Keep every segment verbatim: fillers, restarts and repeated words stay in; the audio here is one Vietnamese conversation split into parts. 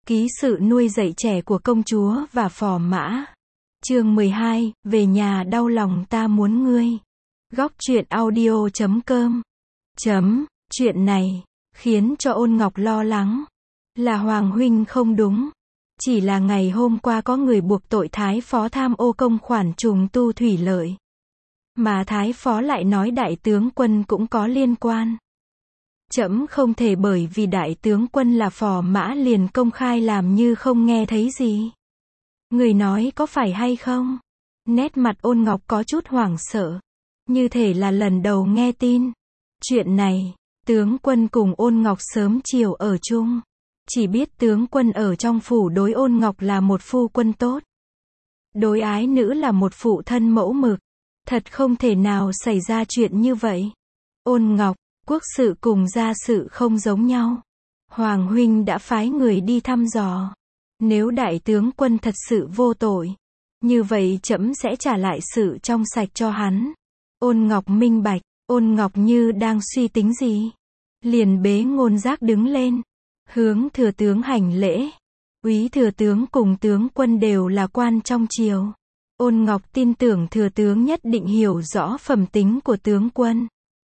Ký sự nuôi dạy trẻ của công chúa và phò mã. Chương mười hai, về nhà đau lòng ta muốn ngươi. Góc truyện audio chấm com. Chấm, chuyện này, khiến cho Ôn Ngọc lo lắng. Là Hoàng huynh không đúng. Chỉ là ngày hôm qua có người buộc tội Thái Phó tham ô công khoản trùng tu thủy lợi. Mà Thái Phó lại nói đại tướng quân cũng có liên quan. Trẫm không thể bởi vì đại tướng quân là phò mã liền công khai làm như không nghe thấy gì. Người nói có phải hay không? Nét mặt Ôn Ngọc có chút hoảng sợ. Như thể là lần đầu nghe tin. Chuyện này, tướng quân cùng Ôn Ngọc sớm chiều ở chung. Chỉ biết tướng quân ở trong phủ đối Ôn Ngọc là một phu quân tốt. Đối ái nữ là một phụ thân mẫu mực. Thật không thể nào xảy ra chuyện như vậy. Ôn Ngọc, quốc sự cùng gia sự không giống nhau. Hoàng huynh đã phái người đi thăm dò. Nếu đại tướng quân thật sự vô tội, như vậy trẫm sẽ trả lại sự trong sạch cho hắn. Ôn Ngọc minh bạch, Ôn Ngọc như đang suy tính gì. Liền bế ngôn giác đứng lên, hướng thừa tướng hành lễ. Úy thừa tướng cùng tướng quân đều là quan trong triều. Ôn Ngọc tin tưởng thừa tướng nhất định hiểu rõ phẩm tính của tướng quân.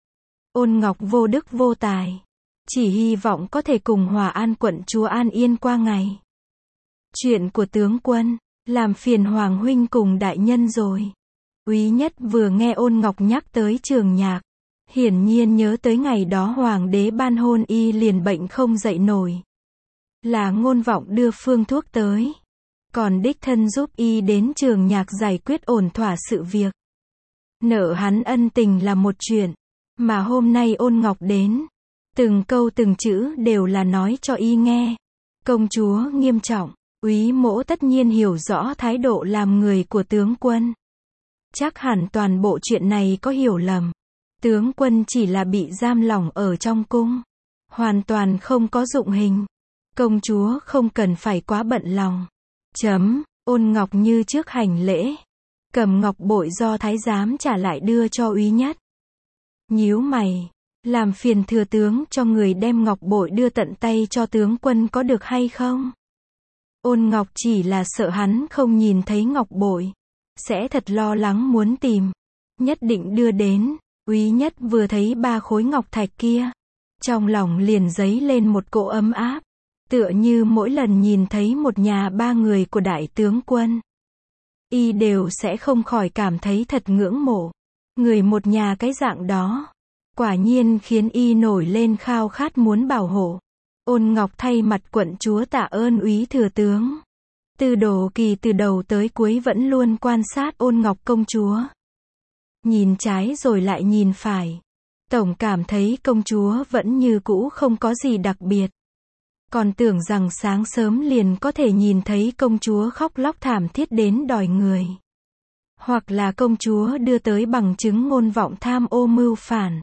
Ôn Ngọc vô đức vô tài, chỉ hy vọng có thể cùng Hòa An quận chúa an yên qua ngày. Chuyện của tướng quân, làm phiền Hoàng huynh cùng đại nhân rồi. Úy Nhất vừa nghe Ôn Ngọc nhắc tới Trường Nhạc, hiển nhiên nhớ tới ngày đó Hoàng đế ban hôn y liền bệnh không dậy nổi. Là Ngôn Vọng đưa phương thuốc tới, còn đích thân giúp y đến Trường Nhạc giải quyết ổn thỏa sự việc. Nợ hắn ân tình là một chuyện, mà hôm nay Ôn Ngọc đến, từng câu từng chữ đều là nói cho y nghe. Công chúa nghiêm trọng, Úy mỗ tất nhiên hiểu rõ thái độ làm người của tướng quân. Chắc hẳn toàn bộ chuyện này có hiểu lầm. Tướng quân chỉ là bị giam lỏng ở trong cung, hoàn toàn không có dụng hình. Công chúa không cần phải quá bận lòng. Chấm, Ôn Ngọc như trước hành lễ, cầm ngọc bội do thái giám trả lại đưa cho Úy Nhất. Nhíu mày, làm phiền thừa tướng cho người đem ngọc bội đưa tận tay cho tướng quân có được hay không? Ôn Ngọc chỉ là sợ hắn không nhìn thấy ngọc bội, sẽ thật lo lắng muốn tìm, nhất định đưa đến. Úy Nhất vừa thấy ba khối ngọc thạch kia, trong lòng liền dấy lên một cỗ ấm áp, tựa như mỗi lần nhìn thấy một nhà ba người của đại tướng quân, y đều sẽ không khỏi cảm thấy thật ngưỡng mộ. Người một nhà cái dạng đó, quả nhiên khiến y nổi lên khao khát muốn bảo hộ. Ôn Ngọc thay mặt quận chúa tạ ơn Úy thừa tướng. Tư Đồ Kỳ từ đầu tới cuối vẫn luôn quan sát Ôn Ngọc công chúa. Nhìn trái rồi lại nhìn phải. Tổng cảm thấy công chúa vẫn như cũ không có gì đặc biệt. Còn tưởng rằng sáng sớm liền có thể nhìn thấy công chúa khóc lóc thảm thiết đến đòi người. Hoặc là công chúa đưa tới bằng chứng Ngôn Vọng tham ô mưu phản.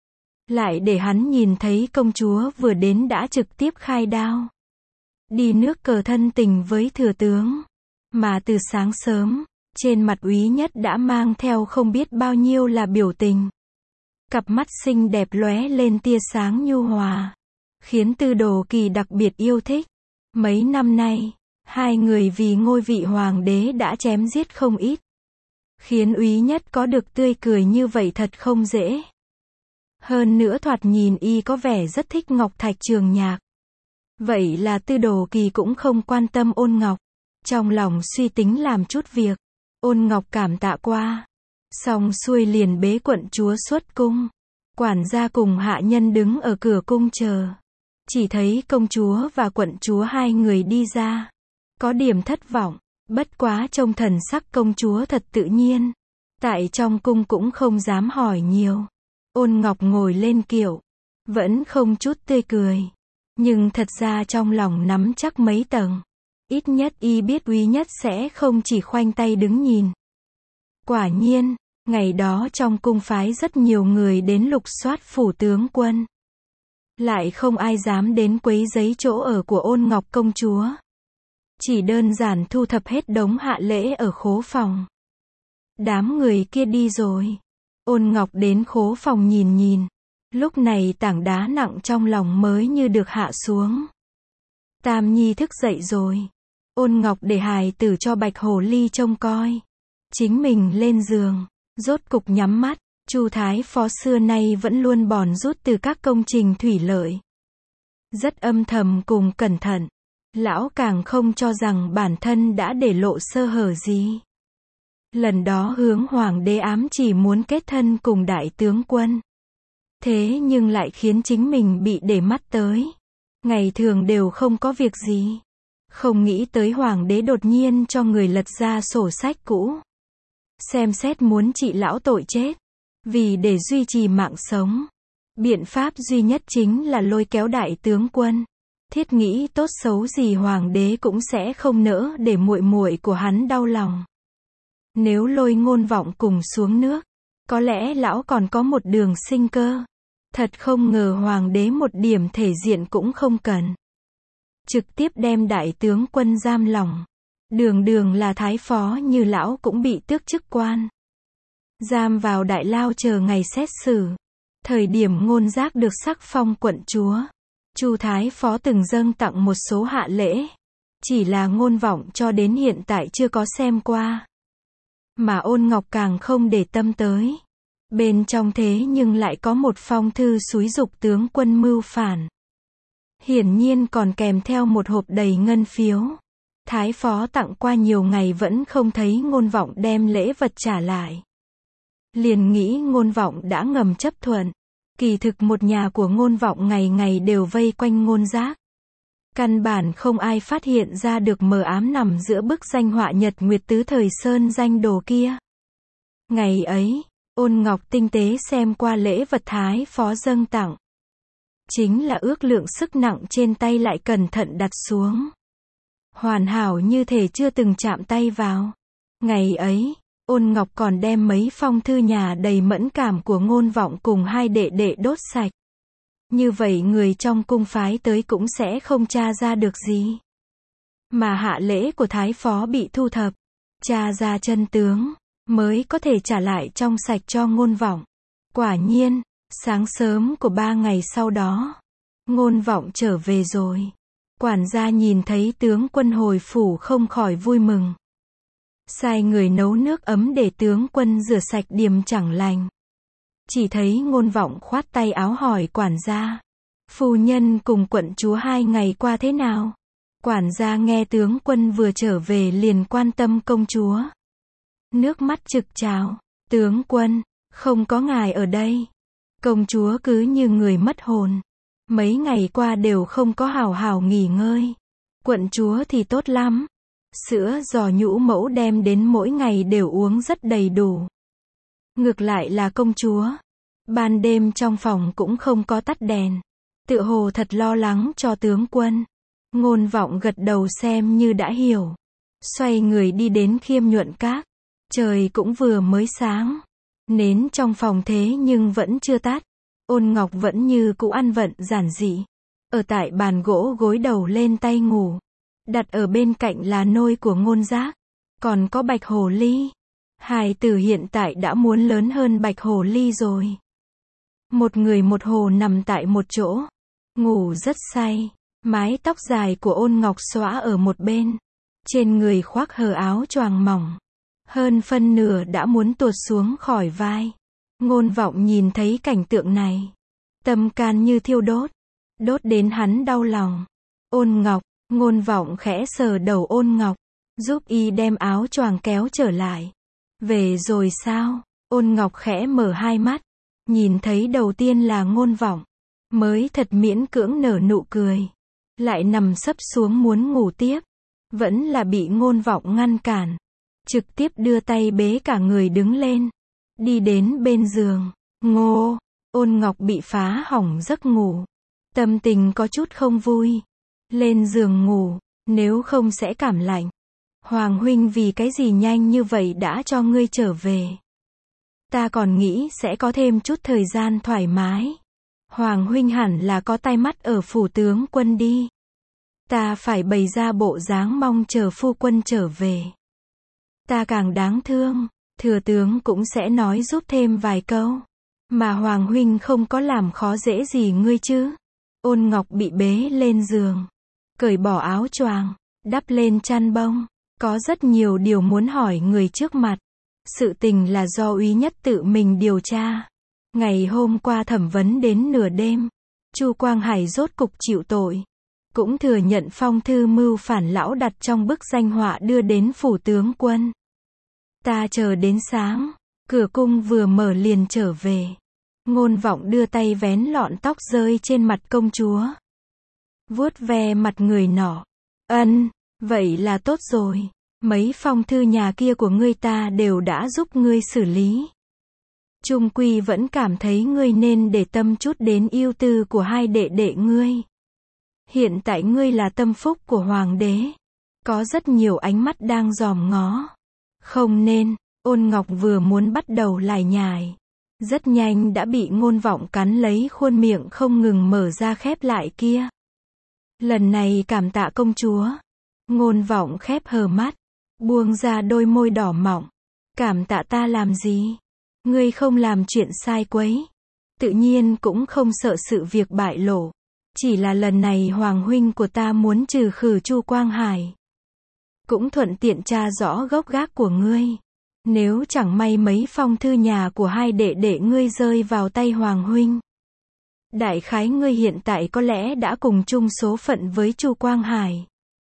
Lại để hắn nhìn thấy công chúa vừa đến đã trực tiếp khai đao. Đi nước cờ thân tình với thừa tướng. Mà từ sáng sớm, trên mặt Úy Nhất đã mang theo không biết bao nhiêu là biểu tình. Cặp mắt xinh đẹp lóe lên tia sáng nhu hòa, khiến Tư Đồ Kỳ đặc biệt yêu thích. Mấy năm nay, hai người vì ngôi vị hoàng đế đã chém giết không ít. Khiến Úy Nhất có được tươi cười như vậy thật không dễ. Hơn nữa thoạt nhìn y có vẻ rất thích ngọc thạch Trường Nhạc. Vậy là Tư Đồ Kỳ cũng không quan tâm Ôn Ngọc. Trong lòng suy tính làm chút việc. Ôn Ngọc cảm tạ qua. Xong xuôi liền bế quận chúa xuất cung. Quản gia cùng hạ nhân đứng ở cửa cung chờ. Chỉ thấy công chúa và quận chúa hai người đi ra. Có điểm thất vọng. Bất quá trông thần sắc công chúa thật tự nhiên. Tại trong cung cũng không dám hỏi nhiều. Ôn Ngọc ngồi lên kiệu, vẫn không chút tươi cười. Nhưng thật ra trong lòng nắm chắc mấy tầng. Ít nhất y biết Úy Nhất sẽ không chỉ khoanh tay đứng nhìn. Quả nhiên, ngày đó trong cung phái rất nhiều người đến lục soát phủ tướng quân. Lại không ai dám đến quấy rầy chỗ ở của Ôn Ngọc công chúa. Chỉ đơn giản thu thập hết đống hạ lễ ở khố phòng. Đám người kia đi rồi. Ôn Ngọc đến khố phòng nhìn nhìn. Lúc này tảng đá nặng trong lòng mới như được hạ xuống. Tam Nhi thức dậy rồi. Ôn Ngọc để hài tử cho Bạch Hồ Ly trông coi. Chính mình lên giường, rốt cục nhắm mắt. Chu Thái Phó xưa nay vẫn luôn bòn rút từ các công trình thủy lợi. Rất âm thầm cùng cẩn thận. Lão càng không cho rằng bản thân đã để lộ sơ hở gì. Lần đó hướng hoàng đế ám chỉ muốn kết thân cùng đại tướng quân. Thế nhưng lại khiến chính mình bị để mắt tới. Ngày thường đều không có việc gì. Không nghĩ tới hoàng đế đột nhiên cho người lật ra sổ sách cũ. Xem xét muốn trị lão tội chết. Vì để duy trì mạng sống. Biện pháp duy nhất chính là lôi kéo đại tướng quân. Thiết nghĩ tốt xấu gì hoàng đế cũng sẽ không nỡ để muội muội của hắn đau lòng. Nếu lôi Ngôn Vọng cùng xuống nước, có lẽ lão còn có một đường sinh cơ. Thật không ngờ hoàng đế một điểm thể diện cũng không cần. Trực tiếp đem đại tướng quân giam lỏng. Đường đường là thái phó như lão cũng bị tước chức quan. Giam vào đại lao chờ ngày xét xử. Thời điểm Ngôn Giác được sắc phong quận chúa, Chu Thái Phó từng dâng tặng một số hạ lễ. Chỉ là Ngôn Vọng cho đến hiện tại chưa có xem qua. Mà Ôn Ngọc càng không để tâm tới. Bên trong thế nhưng lại có một phong thư xúi giục tướng quân mưu phản. Hiển nhiên còn kèm theo một hộp đầy ngân phiếu. Thái Phó tặng qua nhiều ngày vẫn không thấy Ngôn Vọng đem lễ vật trả lại. Liền nghĩ Ngôn Vọng đã ngầm chấp thuận. Kỳ thực một nhà của Ngôn Vọng ngày ngày đều vây quanh Ngôn Giác. Căn bản không ai phát hiện ra được mờ ám nằm giữa bức danh họa nhật nguyệt tứ thời sơn danh đồ kia. Ngày ấy, Ôn Ngọc tinh tế xem qua lễ vật Thái Phó dâng tặng. Chính là ước lượng sức nặng trên tay lại cẩn thận đặt xuống. Hoàn hảo như thể chưa từng chạm tay vào. Ngày ấy, Ôn Ngọc còn đem mấy phong thư nhà đầy mẫn cảm của Ngôn Vọng cùng hai đệ đệ đốt sạch. Như vậy người trong cung phái tới cũng sẽ không tra ra được gì. Mà hạ lễ của Thái Phó bị thu thập, tra ra chân tướng, mới có thể trả lại trong sạch cho Ngôn Vọng. Quả nhiên, sáng sớm của ba ngày sau đó, Ngôn Vọng trở về rồi. Quản gia nhìn thấy tướng quân hồi phủ không khỏi vui mừng. Sai người nấu nước ấm để tướng quân rửa sạch điềm chẳng lành. Chỉ thấy Ngôn Vọng khoát tay áo hỏi quản gia. Phu nhân cùng quận chúa hai ngày qua thế nào? Quản gia nghe tướng quân vừa trở về liền quan tâm công chúa. Nước mắt trực trào. Tướng quân, không có ngài ở đây. Công chúa cứ như người mất hồn. Mấy ngày qua đều không có hào hào nghỉ ngơi. Quận chúa thì tốt lắm. Sữa giò nhũ mẫu đem đến mỗi ngày đều uống rất đầy đủ. Ngược lại là công chúa. Ban đêm trong phòng cũng không có tắt đèn. Tựa hồ thật lo lắng cho tướng quân. Ngôn Vọng gật đầu xem như đã hiểu. Xoay người đi đến Khiêm Nhuận Các. Trời cũng vừa mới sáng. Nến trong phòng thế nhưng vẫn chưa tắt. Ôn Ngọc vẫn như cũ ăn vận giản dị. Ở tại bàn gỗ gối đầu lên tay ngủ. Đặt ở bên cạnh là nôi của Ngôn Giác. Còn có Bạch Hồ Ly. Hài tử hiện tại đã muốn lớn hơn Bạch Hồ Ly rồi. Một người một hồ nằm tại một chỗ. Ngủ rất say. Mái tóc dài của Ôn Ngọc xõa ở một bên. Trên người khoác hờ áo choàng mỏng. Hơn phân nửa đã muốn tuột xuống khỏi vai. Ngôn Vọng nhìn thấy cảnh tượng này. Tâm can như thiêu đốt. Đốt đến hắn đau lòng. Ôn Ngọc, Ngôn Vọng khẽ sờ đầu Ôn Ngọc. Giúp y đem áo choàng kéo trở lại. Về rồi sao? Ôn Ngọc khẽ mở hai mắt. Nhìn thấy đầu tiên là Ngôn Vọng. Mới thật miễn cưỡng nở nụ cười. Lại nằm sấp xuống muốn ngủ tiếp. Vẫn là bị Ngôn Vọng ngăn cản. Trực tiếp đưa tay bế cả người đứng lên. Đi đến bên giường. Ngô, Ôn Ngọc bị phá hỏng giấc ngủ. Tâm tình có chút không vui. Lên giường ngủ, nếu không sẽ cảm lạnh. Hoàng huynh vì cái gì nhanh như vậy đã cho ngươi trở về. Ta còn nghĩ sẽ có thêm chút thời gian thoải mái. Hoàng huynh hẳn là có tai mắt ở phủ tướng quân đi. Ta phải bày ra bộ dáng mong chờ phu quân trở về. Ta càng đáng thương, thừa tướng cũng sẽ nói giúp thêm vài câu. Mà Hoàng huynh không có làm khó dễ gì ngươi chứ. Ôn Ngọc bị bế lên giường. cởi bỏ áo choàng, đắp lên chăn bông. Có rất nhiều điều muốn hỏi người trước mặt. Sự tình là do úy nhất tự mình điều tra. Ngày hôm qua thẩm vấn đến nửa đêm, Chu Quang Hải rốt cục chịu tội. Cũng thừa nhận phong thư mưu phản lão đặt trong bức danh họa đưa đến phủ tướng quân. Ta chờ đến sáng, cửa cung vừa mở liền trở về. Ngôn Vọng đưa tay vén lọn tóc rơi trên mặt công chúa. Vuốt ve mặt người nọ. Ân, vậy là tốt rồi. Mấy phong thư nhà kia của ngươi ta đều đã giúp ngươi xử lý. Trung quy vẫn cảm thấy ngươi nên để tâm chút đến ưu tư của hai đệ đệ ngươi. Hiện tại ngươi là tâm phúc của hoàng đế. Có rất nhiều ánh mắt đang dòm ngó. Không nên, Ôn Ngọc vừa muốn bắt đầu lải nhải. Rất nhanh đã bị Ngôn Vọng cắn lấy khuôn miệng không ngừng mở ra khép lại kia. Lần này cảm tạ công chúa. Ngôn Vọng khép hờ mắt, buông ra đôi môi đỏ mọng. Cảm tạ ta làm gì? Ngươi không làm chuyện sai quấy. Tự nhiên cũng không sợ sự việc bại lộ. Chỉ là lần này hoàng huynh của ta muốn trừ khử Chu Quang Hải. Cũng thuận tiện tra rõ gốc gác của ngươi. Nếu chẳng may mấy phong thư nhà của hai đệ đệ ngươi rơi vào tay hoàng huynh. Đại khái ngươi hiện tại có lẽ đã cùng chung số phận với Chu Quang Hải.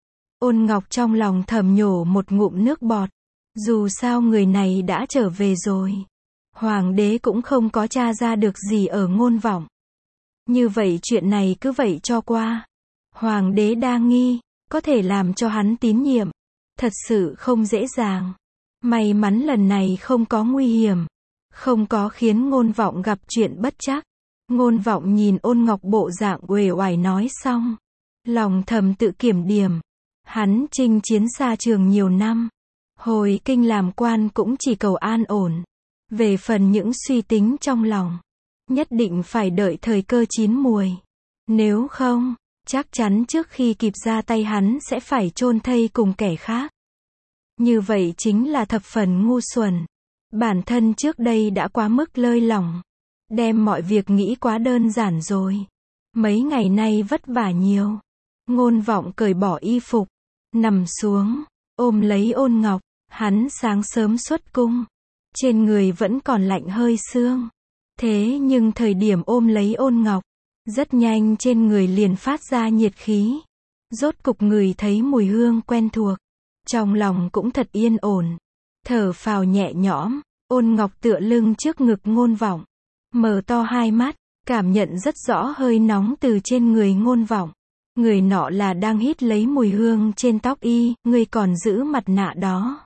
Ôn Ngọc trong lòng thầm nhổ một ngụm nước bọt. Dù sao người này đã trở về rồi. Hoàng đế cũng không có tra ra được gì ở Ngôn Vọng. Như vậy chuyện này cứ vậy cho qua. Hoàng đế đa nghi, có thể làm cho hắn tín nhiệm. Thật sự không dễ dàng. May mắn lần này không có nguy hiểm. Không có khiến Ngôn Vọng gặp chuyện bất trắc. Ngôn Vọng nhìn Ôn Ngọc bộ dạng uể oải nói xong. Lòng thầm tự kiểm điểm. Hắn chinh chiến xa trường nhiều năm. Hồi kinh làm quan cũng chỉ cầu an ổn. Về phần những suy tính trong lòng, nhất định phải đợi thời cơ chín muồi. Nếu không, chắc chắn trước khi kịp ra tay hắn sẽ phải chôn thây cùng kẻ khác. Như vậy chính là thập phần ngu xuẩn. Bản thân trước đây đã quá mức lơi lỏng. Đem mọi việc nghĩ quá đơn giản rồi. Mấy ngày nay vất vả nhiều. Ngôn Vọng cởi bỏ y phục, nằm xuống, ôm lấy Ôn Ngọc. Hắn sáng sớm xuất cung. Trên người vẫn còn lạnh hơi sương. Thế nhưng thời điểm ôm lấy Ôn Ngọc, rất nhanh trên người liền phát ra nhiệt khí. Rốt cục người thấy mùi hương quen thuộc. Trong lòng cũng thật yên ổn. Thở phào nhẹ nhõm, Ôn Ngọc tựa lưng trước ngực Ngôn Vọng. Mở to hai mắt, cảm nhận rất rõ hơi nóng từ trên người Ngôn Vọng. Người nọ là đang hít lấy mùi hương trên tóc y, người còn giữ mặt nạ đó.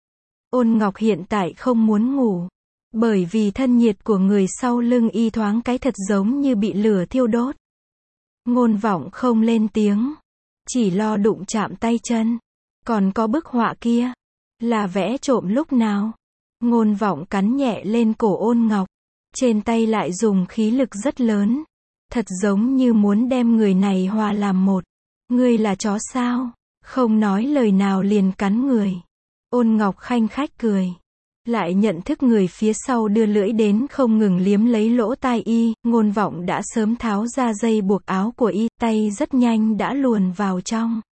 Ôn Ngọc hiện tại không muốn ngủ. Bởi vì thân nhiệt của người sau lưng y thoáng cái thật giống như bị lửa thiêu đốt. Ngôn Vọng không lên tiếng. Chỉ lo đụng chạm tay chân. Còn có bức họa kia. Là vẽ trộm lúc nào? Ngôn Vọng cắn nhẹ lên cổ Ôn Ngọc. Trên tay lại dùng khí lực rất lớn. Thật giống như muốn đem người này hòa làm một. Ngươi là chó sao? Không nói lời nào liền cắn người. Ôn Ngọc khanh khách cười. Lại nhận thức người phía sau đưa lưỡi đến không ngừng liếm lấy lỗ tai y. Ngôn Vọng đã sớm tháo ra dây buộc áo của y. Tay rất nhanh đã luồn vào trong.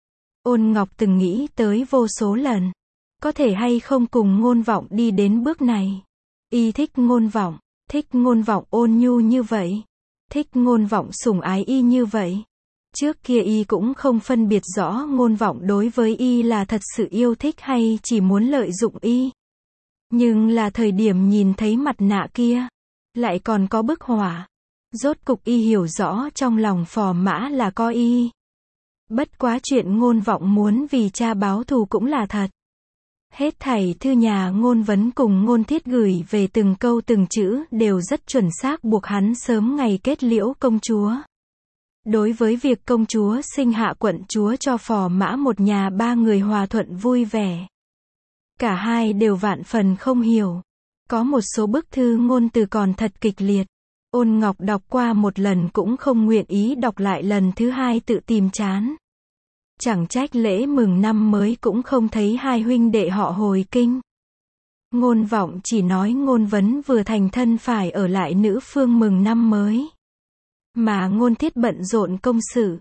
Ôn Ngọc từng nghĩ tới vô số lần. Có thể hay không cùng Ngôn Vọng đi đến bước này. Y thích Ngôn Vọng. Thích Ngôn Vọng ôn nhu như vậy. Thích Ngôn Vọng sủng ái y như vậy. Trước kia y cũng không phân biệt rõ Ngôn Vọng đối với y là thật sự yêu thích hay chỉ muốn lợi dụng y. Nhưng là thời điểm nhìn thấy mặt nạ kia, lại còn có bức họa. Rốt cục y hiểu rõ trong lòng Phò Mã là có y. Bất quá chuyện Ngôn Vọng muốn vì cha báo thù cũng là thật. Hết thảy thư nhà Ngôn Vấn cùng Ngôn Thiết gửi về từng câu từng chữ đều rất chuẩn xác buộc hắn sớm ngày kết liễu công chúa. Đối với việc công chúa sinh hạ quận chúa cho Phò Mã một nhà ba người hòa thuận vui vẻ. Cả hai đều vạn phần không hiểu. Có một số bức thư ngôn từ còn thật kịch liệt. Ôn Ngọc đọc qua một lần cũng không nguyện ý đọc lại lần thứ hai tự tìm chán. Chẳng trách lễ mừng năm mới cũng không thấy hai huynh đệ họ hồi kinh. Ngôn Vọng chỉ nói Ngôn Vấn vừa thành thân phải ở lại nữ phương mừng năm mới. Mà Ngôn Thiết bận rộn công sự.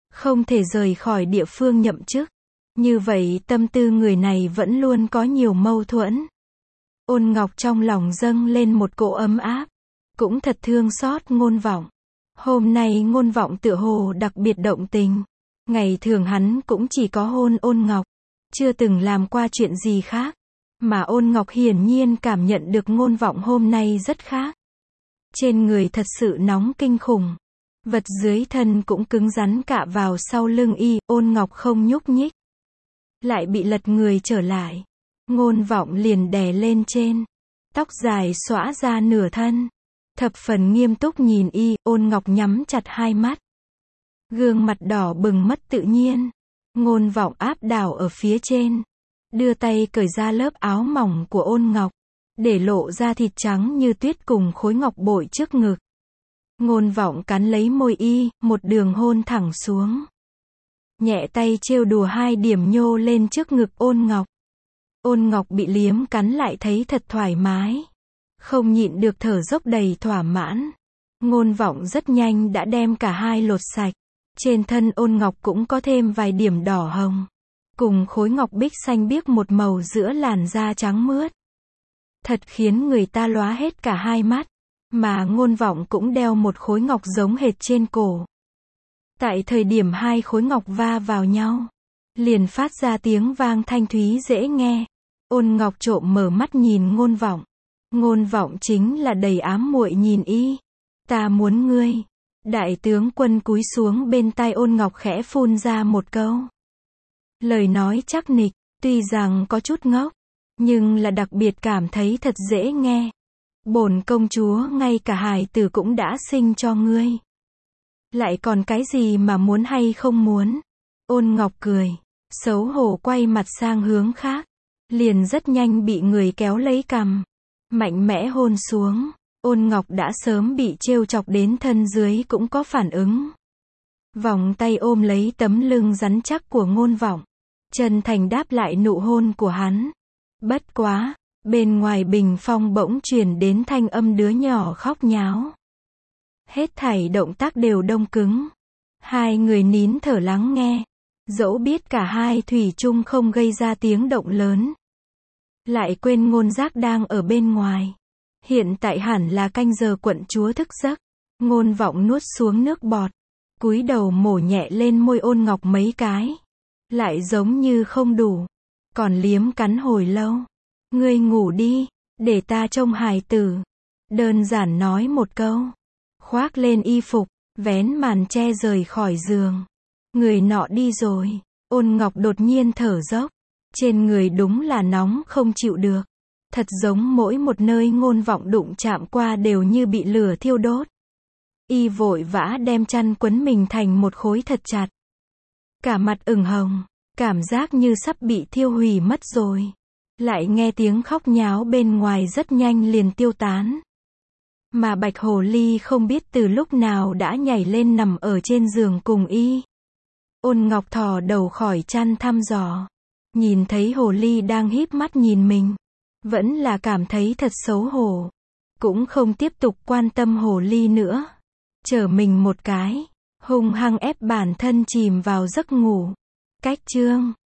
không thể rời khỏi địa phương nhậm chức. Như vậy tâm tư người này vẫn luôn có nhiều mâu thuẫn. Ôn Ngọc trong lòng dâng lên một cỗ ấm áp, cũng thật thương xót Ngôn Vọng. Hôm nay Ngôn Vọng tựa hồ đặc biệt động tình. Ngày thường hắn cũng chỉ có hôn Ôn Ngọc, chưa từng làm qua chuyện gì khác. Mà Ôn Ngọc hiển nhiên cảm nhận được Ngôn Vọng hôm nay rất khác. Trên người thật sự nóng kinh khủng. Vật dưới thân cũng cứng rắn cạ vào sau lưng y, Ôn Ngọc không nhúc nhích. Lại bị lật người trở lại. Ngôn Vọng liền đè lên trên. Tóc dài xõa ra nửa thân. Thập phần nghiêm túc nhìn y, Ôn Ngọc nhắm chặt hai mắt. Gương mặt đỏ bừng mất tự nhiên. Ngôn Vọng áp đảo ở phía trên. Đưa tay cởi ra lớp áo mỏng của Ôn Ngọc. Để lộ ra thịt trắng như tuyết cùng khối ngọc bội trước ngực. Ngôn Vọng cắn lấy môi y, một đường hôn thẳng xuống. Nhẹ tay trêu đùa hai điểm nhô lên trước ngực Ôn Ngọc. Ôn Ngọc bị liếm cắn lại thấy thật thoải mái. Không nhịn được thở dốc đầy thỏa mãn. Ngôn Vọng rất nhanh đã đem cả hai lột sạch. Trên thân Ôn Ngọc cũng có thêm vài điểm đỏ hồng. Cùng khối ngọc bích xanh biếc một màu giữa làn da trắng mướt. Thật khiến người ta lóa hết cả hai mắt. Mà Ngôn Vọng cũng đeo một khối ngọc giống hệt trên cổ. Tại thời điểm hai khối ngọc va vào nhau, liền phát ra tiếng vang thanh thúy dễ nghe. Ôn Ngọc trộm mở mắt nhìn Ngôn Vọng. Ngôn Vọng chính là đầy ám muội nhìn y. Ta muốn ngươi. Đại tướng quân cúi xuống bên tai Ôn Ngọc khẽ phun ra một câu. Lời nói chắc nịch, tuy rằng có chút ngốc, nhưng là đặc biệt cảm thấy thật dễ nghe. Bổn công chúa ngay cả hài tử cũng đã sinh cho ngươi. Lại còn cái gì mà muốn hay không muốn? Ôn Ngọc cười, xấu hổ quay mặt sang hướng khác. Liền rất nhanh bị người kéo lấy cằm. Mạnh mẽ hôn xuống. Ôn Ngọc đã sớm bị trêu chọc đến thân dưới cũng có phản ứng. Vòng tay ôm lấy tấm lưng rắn chắc của Ngôn Vọng. Chân thành đáp lại nụ hôn của hắn. Bất quá, bên ngoài bình phong bỗng truyền đến thanh âm đứa nhỏ khóc nháo. Hết thảy động tác đều đông cứng. Hai người nín thở lắng nghe. Dẫu biết cả hai thủy chung không gây ra tiếng động lớn. Lại quên Ngôn Giác đang ở bên ngoài. Hiện tại hẳn là canh giờ quận chúa thức giấc. Ngôn Vọng nuốt xuống nước bọt. Cúi đầu mổ nhẹ lên môi Ôn Ngọc mấy cái. Lại giống như không đủ. Còn liếm cắn hồi lâu. Ngươi ngủ đi, để ta trông hài tử. Đơn giản nói một câu. Khoác lên y phục, vén màn che rời khỏi giường. Người nọ đi rồi. Ôn Ngọc đột nhiên thở dốc. Trên người đúng là nóng không chịu được. Thật giống mỗi một nơi Ngôn Vọng đụng chạm qua đều như bị lửa thiêu đốt. Y vội vã đem chăn quấn mình thành một khối thật chặt. Cả mặt ửng hồng, cảm giác như sắp bị thiêu hủy mất rồi. Lại nghe tiếng khóc nháo bên ngoài rất nhanh liền tiêu tán. Mà Bạch Hồ Ly không biết từ lúc nào đã nhảy lên nằm ở trên giường cùng y. Ôn Ngọc thò đầu khỏi chăn thăm dò. Nhìn thấy Hồ Ly đang híp mắt nhìn mình. Vẫn là cảm thấy thật xấu hổ. Cũng không tiếp tục quan tâm Hồ Ly nữa. Chở mình một cái. Hung hăng ép bản thân chìm vào giấc ngủ. Cách chương